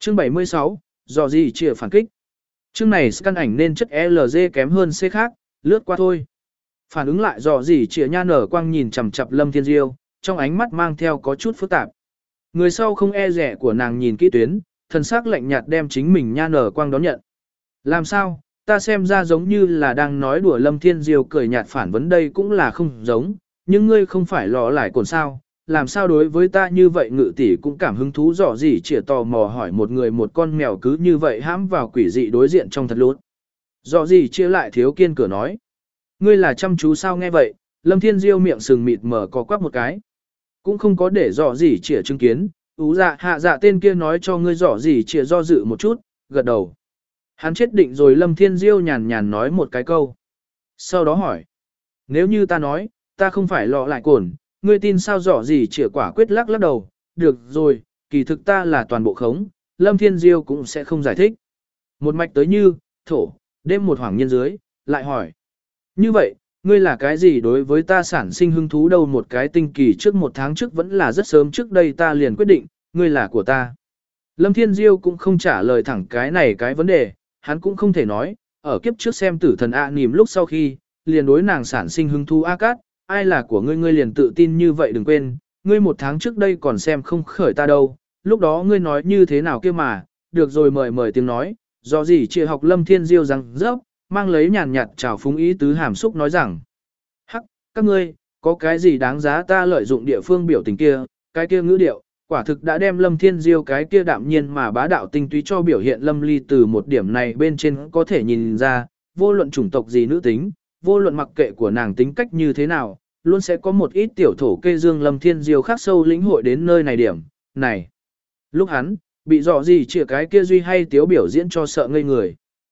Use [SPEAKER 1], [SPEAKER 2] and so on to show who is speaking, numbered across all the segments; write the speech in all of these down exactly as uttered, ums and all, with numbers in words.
[SPEAKER 1] Chương bảy mươi sáu, dò gì chìa phản kích. Chương này scan ảnh nên chất lờ giê kém hơn C khác, lướt qua thôi. Phản ứng lại dò gì chìa nha nở quang nhìn chằm chằm Lâm Thiên Diêu, trong ánh mắt mang theo có chút phức tạp. Người sau không e rẻ của nàng nhìn kỹ tuyến, thần sắc lạnh nhạt đem chính mình nha nở quang đón nhận. Làm sao, ta xem ra giống như là đang nói đùa. Lâm Thiên Diêu cười nhạt phản vấn đây cũng là không giống, nhưng ngươi không phải lọ lại cồn sao, làm sao đối với ta như vậy. Ngự tỷ cũng cảm hứng thú dò gì chìa tò mò hỏi một người một con mèo cứ như vậy hãm vào quỷ dị đối diện trong thật lút. Dò gì chia lại thiếu kiên cửa nói. Ngươi là chăm chú sao nghe vậy, Lâm Thiên Diêu miệng sừng mịt mở có quắc một cái. Cũng không có để dò gì chìa chứng kiến, ú dạ hạ dạ tên kia nói cho ngươi dò gì chìa do dự một chút, gật đầu. Hắn chết định rồi. Lâm Thiên Diêu nhàn nhàn nói một cái câu. Sau đó hỏi. Nếu như ta nói, ta không phải lọ lại cồn, ngươi tin sao? Dò gì chìa quả quyết lắc lắc đầu. Được rồi, kỳ thực ta là toàn bộ khống. Lâm Thiên Diêu cũng sẽ không giải thích. Một mạch tới như, thổ, đêm một hoàng nhân dưới, lại hỏi. Như vậy, ngươi là cái gì đối với ta sản sinh hứng thú đâu? Một cái tinh kỳ trước một tháng trước vẫn là rất sớm trước đây ta liền quyết định, ngươi là của ta. Lâm Thiên Diêu cũng không trả lời thẳng cái này cái vấn đề, hắn cũng không thể nói, ở kiếp trước xem tử thần A nìm lúc sau khi, liền đối nàng sản sinh hứng thú A Cát, ai là của ngươi ngươi liền tự tin như vậy. Đừng quên, ngươi một tháng trước đây còn xem không khởi ta đâu, lúc đó ngươi nói như thế nào kia mà, được rồi mời mời tiếng nói, do gì chị học. Lâm Thiên Diêu rằng rớp, mang lấy nhàn nhạt trào phúng ý tứ hàm xúc nói rằng, hắc, các ngươi, có cái gì đáng giá ta lợi dụng địa phương biểu tình kia, cái kia ngữ điệu, quả thực đã đem Lâm Thiên Diêu cái kia đạm nhiên mà bá đạo tinh túy cho biểu hiện. Lâm Ly từ một điểm này bên trên có thể nhìn ra, vô luận chủng tộc gì nữ tính, vô luận mặc kệ của nàng tính cách như thế nào, luôn sẽ có một ít tiểu thổ kê dương. Lâm Thiên Diêu khắc sâu lĩnh hội đến nơi này điểm, này. Lúc hắn, bị dọ gì chìa cái kia duy hay tiếu biểu diễn cho sợ ngây người.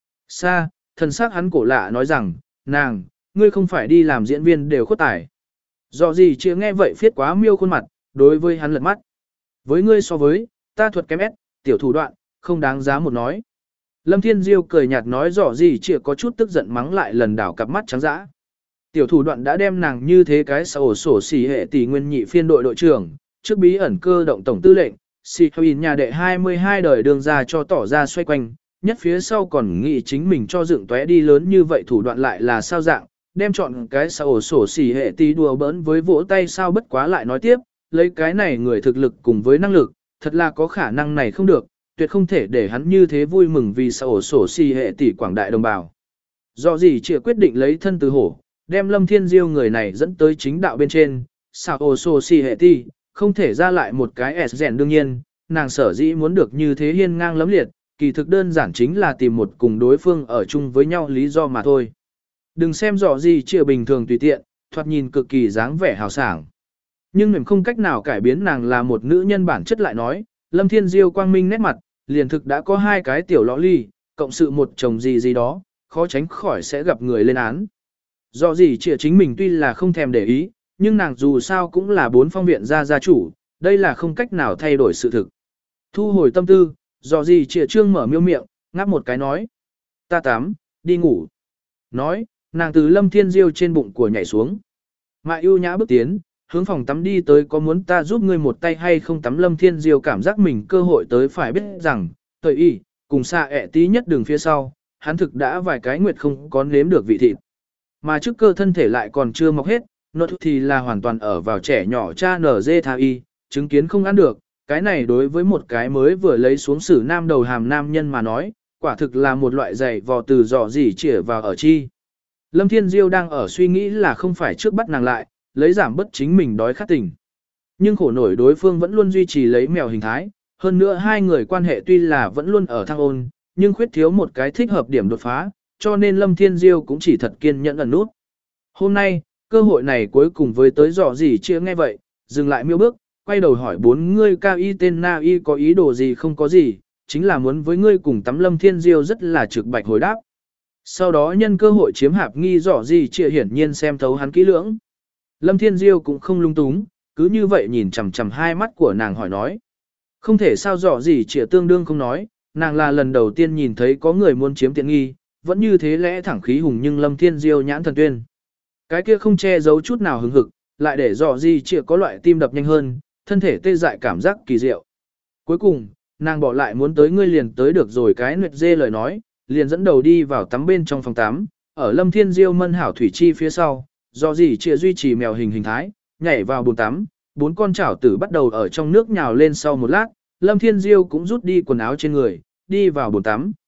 [SPEAKER 1] Xa, thần sắc hắn cổ lạ nói rằng, nàng, ngươi không phải đi làm diễn viên đều khuất tài. Dọ gì chìa nghe vậy phiết quá miêu khuôn mặt, đối với hắn lật mắt. Với ngươi so với, ta thuật kém ép, tiểu thủ đoạn, không đáng giá một nói. Lâm Thiên Diêu cười nhạt nói. Dọ gì chìa có chút tức giận mắng lại lần đảo cặp mắt trắng dã. Tiểu thủ đoạn đã đem nàng như thế cái sổ sổ xỉ hệ tỷ nguyên nhị phiên đội đội trưởng, trước bí ẩn cơ động tổng tư lệnh, xì hình nhà đệ hai mươi hai đời đường ra cho tỏ ra xoay quanh, nhất phía sau còn nghĩ chính mình cho dựng tóe đi lớn như vậy. Thủ đoạn lại là sao dạng, đem chọn cái sổ sổ xỉ hệ tỷ đùa bỡn với vỗ tay sao? Bất quá lại nói tiếp, lấy cái này người thực lực cùng với năng lực, thật là có khả năng này không được, tuyệt không thể để hắn như thế vui mừng vì sổ sổ xỉ hệ tỷ quảng đại đồng bào. Do gì chỉ quyết định lấy thân từ hổ, đem Lâm Thiên Diêu người này dẫn tới chính đạo bên trên, sao ổ sổ xỉ hệ tỷ, không thể ra lại một cái S rèn. Đương nhiên, nàng sở dĩ muốn được như thế hiên ngang lấm liệt, kỳ thực đơn giản chính là tìm một cùng đối phương ở chung với nhau lý do mà thôi. Đừng xem rõ gì chia bình thường tùy tiện, thoạt nhìn cực kỳ dáng vẻ hào sảng. Nhưng mình không cách nào cải biến nàng là một nữ nhân bản chất. Lại nói, Lâm Thiên Diêu quang minh nét mặt, liền thực đã có hai cái tiểu lõ ly, cộng sự một chồng gì gì đó, khó tránh khỏi sẽ gặp người lên án. Do gì chia chính mình tuy là không thèm để ý, nhưng nàng dù sao cũng là bốn phong viện gia gia chủ, đây là không cách nào thay đổi sự thực. Thu hồi tâm tư, do gì chia trương mở miêu miệng, ngáp một cái nói. Ta tắm, đi ngủ. Nói, nàng từ Lâm Thiên Diêu trên bụng của nhảy xuống. Mại ưu nhã bước tiến, hướng phòng tắm đi tới. Có muốn ta giúp ngươi một tay hay không tắm? Lâm Thiên Diêu cảm giác mình cơ hội tới, phải biết rằng, tời y, cùng xa ẹ tí nhất đường phía sau, hắn thực đã vài cái nguyệt không có nếm được vị thịt. Mà trước cơ thân thể lại còn chưa mọc hết, nốt thì là hoàn toàn ở vào trẻ nhỏ cha nở dê tha y, chứng kiến không ăn được. Cái này đối với một cái mới vừa lấy xuống sử nam đầu hàm nam nhân mà nói, quả thực là một loại dày vò từ dò dỉ chĩa vào ở chi. Lâm Thiên Diêu đang ở suy nghĩ là không phải trước bắt nàng lại, lấy giảm bất chính mình đói khát tình. Nhưng khổ nổi đối phương vẫn luôn duy trì lấy mèo hình thái, hơn nữa hai người quan hệ tuy là vẫn luôn ở thăng ôn, nhưng khuyết thiếu một cái thích hợp điểm đột phá, cho nên Lâm Thiên Diêu cũng chỉ thật kiên nhẫn ẩn nút. Hôm nay, cơ hội này cuối cùng với tới dò dỉ chĩa nghe vậy, dừng lại miêu bước, quay đầu hỏi bốn ngươi cao y tên na y có ý đồ gì? Không có gì, chính là muốn với ngươi cùng tắm. Lâm Thiên Diêu rất là trực bạch hồi đáp. Sau đó nhân cơ hội chiếm hạp nghi dò gì chịa hiển nhiên xem thấu hắn kỹ lưỡng. Lâm Thiên Diêu cũng không lung túng, cứ như vậy nhìn chằm chằm hai mắt của nàng hỏi nói. Không thể sao dò gì chịa tương đương không nói, nàng là lần đầu tiên nhìn thấy có người muốn chiếm tiện nghi, vẫn như thế lẽ thẳng khí hùng. Nhưng Lâm Thiên Diêu nhãn thần tuyên. Cái kia không che giấu chút nào hứng hực, lại để dò gì chịa có loại tim đập nhanh hơn, thân thể tê dại cảm giác kỳ diệu. Cuối cùng, nàng bỏ lại muốn tới ngươi liền tới được rồi cái nguyệt dê lời nói, liền dẫn đầu đi vào tắm bên trong phòng tắm, ở Lâm Thiên Diêu mân hảo thủy chi phía sau, do gì chia duy trì mèo hình hình thái, nhảy vào bồn tắm, bốn con chảo tử bắt đầu ở trong nước nhào lên sau một lát, Lâm Thiên Diêu cũng rút đi quần áo trên người, đi vào bồn tắm.